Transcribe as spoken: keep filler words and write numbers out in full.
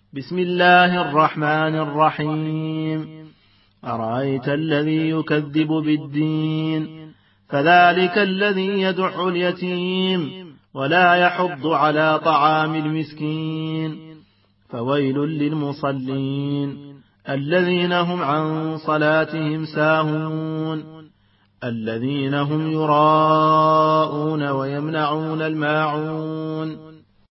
بسم الله الرحمن الرحيم. أرأيت الذي يكذب بالدين فذلك الذي يدع اليتيم ولا يحض على طعام المسكين. فويل للمصلين الذين هم عن صلاتهم ساهون الذين هم يراءون ويمنعون الماعون